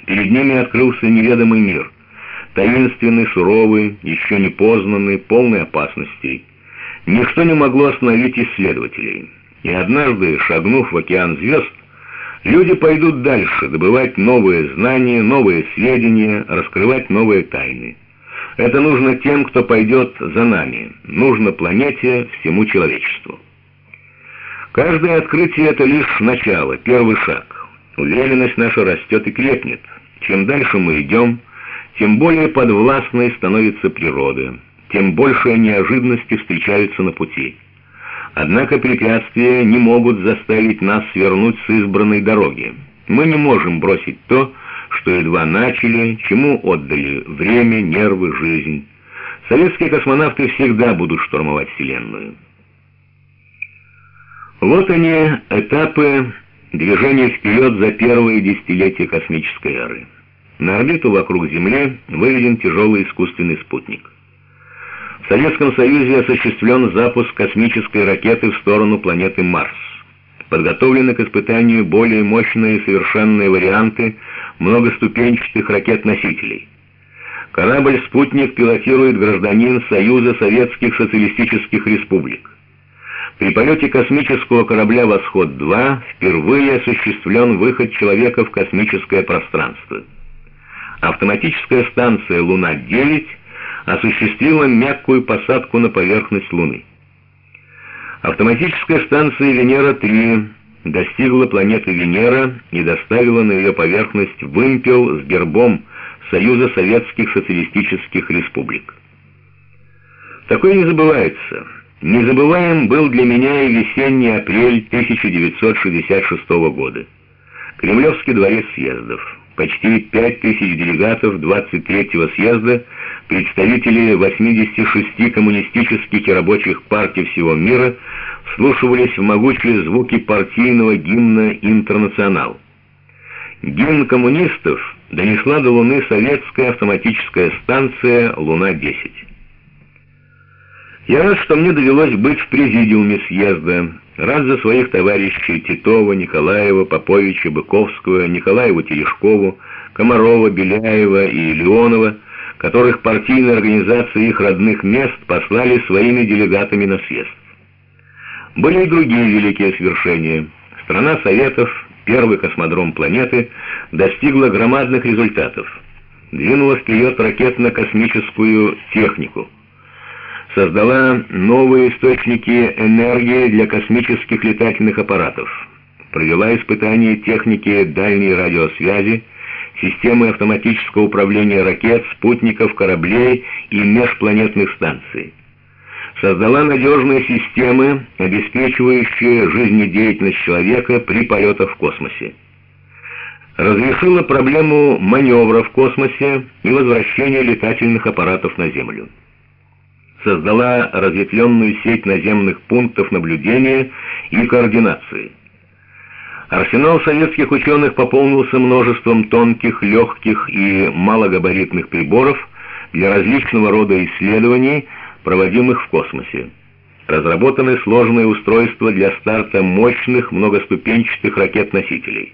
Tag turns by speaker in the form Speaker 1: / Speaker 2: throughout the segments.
Speaker 1: Перед ними открылся неведомый мир, таинственный, суровый, еще не познанный, полный опасностей. Ничто не могло остановить исследователей. И однажды, шагнув в океан звезд, люди пойдут дальше, добывать новые знания, новые сведения, раскрывать новые тайны. Это нужно тем, кто пойдет за нами, нужно планете, всему человечеству. Каждое открытие — это лишь начало, первый шаг. Уверенность наша растет и крепнет. Чем дальше мы идем, тем более подвластной становится природа, тем большие неожиданности встречаются на пути. Однако препятствия не могут заставить нас свернуть с избранной дороги. Мы не можем бросить то, что едва начали, чему отдали время, нервы, жизнь. Советские космонавты всегда будут штурмовать Вселенную. Вот они, этапы движения вперед за первые десятилетия космической эры. На орбиту вокруг Земли выведен тяжелый искусственный спутник. В Советском Союзе осуществлен запуск космической ракеты в сторону планеты Марс. Подготовлены к испытанию более мощные и совершенные варианты многоступенчатых ракет-носителей. Корабль-спутник пилотирует гражданин Союза Советских Социалистических Республик. При полете космического корабля «Восход-2» впервые осуществлен выход человека в космическое пространство. Автоматическая станция «Луна-9» осуществила мягкую посадку на поверхность Луны. Автоматическая станция «Венера-3» достигла планеты Венера и доставила на ее поверхность вымпел с гербом Союза Советских Социалистических Республик. Такое не забывается. Незабываем был для меня и весенний апрель 1966 года. Кремлевский дворец съездов. Почти 5000 делегатов 23-го съезда, представители 86 коммунистических и рабочих партий всего мира, вслушивались в могучие звуки партийного гимна «Интернационал». Гимн коммунистов донесла до Луны советская автоматическая станция «Луна-10». Я рад, что мне довелось быть в президиуме съезда, рад за своих товарищей Титова, Николаева, Поповича, Быковского, Николаева, Терешкову, Комарова, Беляева и Леонова, которых партийные организации их родных мест послали своими делегатами на съезд. Были и другие великие свершения. Страна Советов, первый космодром планеты, достигла громадных результатов. Двинула вперед ракетно-космическую технику. Создала новые источники энергии для космических летательных аппаратов. Провела испытания техники дальней радиосвязи, системы автоматического управления ракет, спутников, кораблей и межпланетных станций. Создала надежные системы, обеспечивающие жизнедеятельность человека при полетах в космосе. Разрешила проблему маневра в космосе и возвращения летательных аппаратов на Землю. Создала разветвленную сеть наземных пунктов наблюдения и координации. Арсенал советских ученых пополнился множеством тонких, легких и малогабаритных приборов для различного рода исследований, проводимых в космосе. Разработаны сложные устройства для старта мощных многоступенчатых ракет-носителей.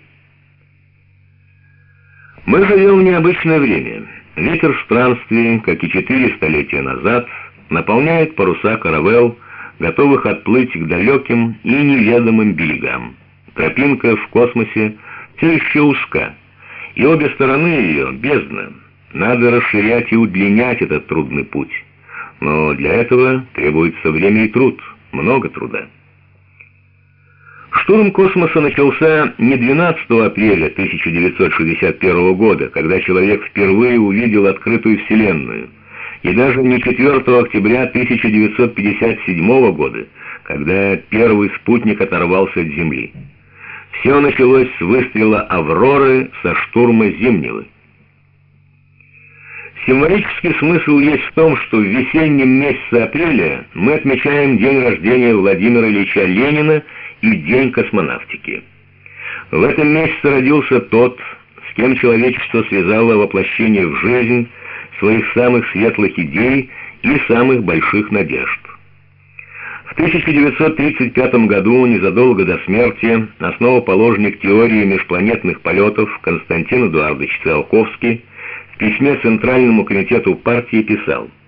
Speaker 1: Мы живем в необычное время. Ветер странствий, как и 4 столетия назад, наполняет паруса каравелл, готовых отплыть к далеким и неведомым берегам. Тропинка в космосе все еще узка, и обе стороны ее бездна. Надо расширять и удлинять этот трудный путь. Но для этого требуется время и труд, много труда. Штурм космоса начался не 12 апреля 1961 года, когда человек впервые увидел открытую Вселенную, и даже не 4 октября 1957 года, когда первый спутник оторвался от Земли. Все началось с выстрела «Авроры» со штурма Зимнего. Символический смысл есть в том, что в весеннем месяце апреля мы отмечаем день рождения Владимира Ильича Ленина и День космонавтики. В этом месяце родился тот, с кем человечество связало воплощение в жизнь своих самых светлых идей и самых больших надежд. В 1935 году, незадолго до смерти, основоположник теории межпланетных полетов Константин Эдуардович Циолковский в письме Центральному комитету партии писал: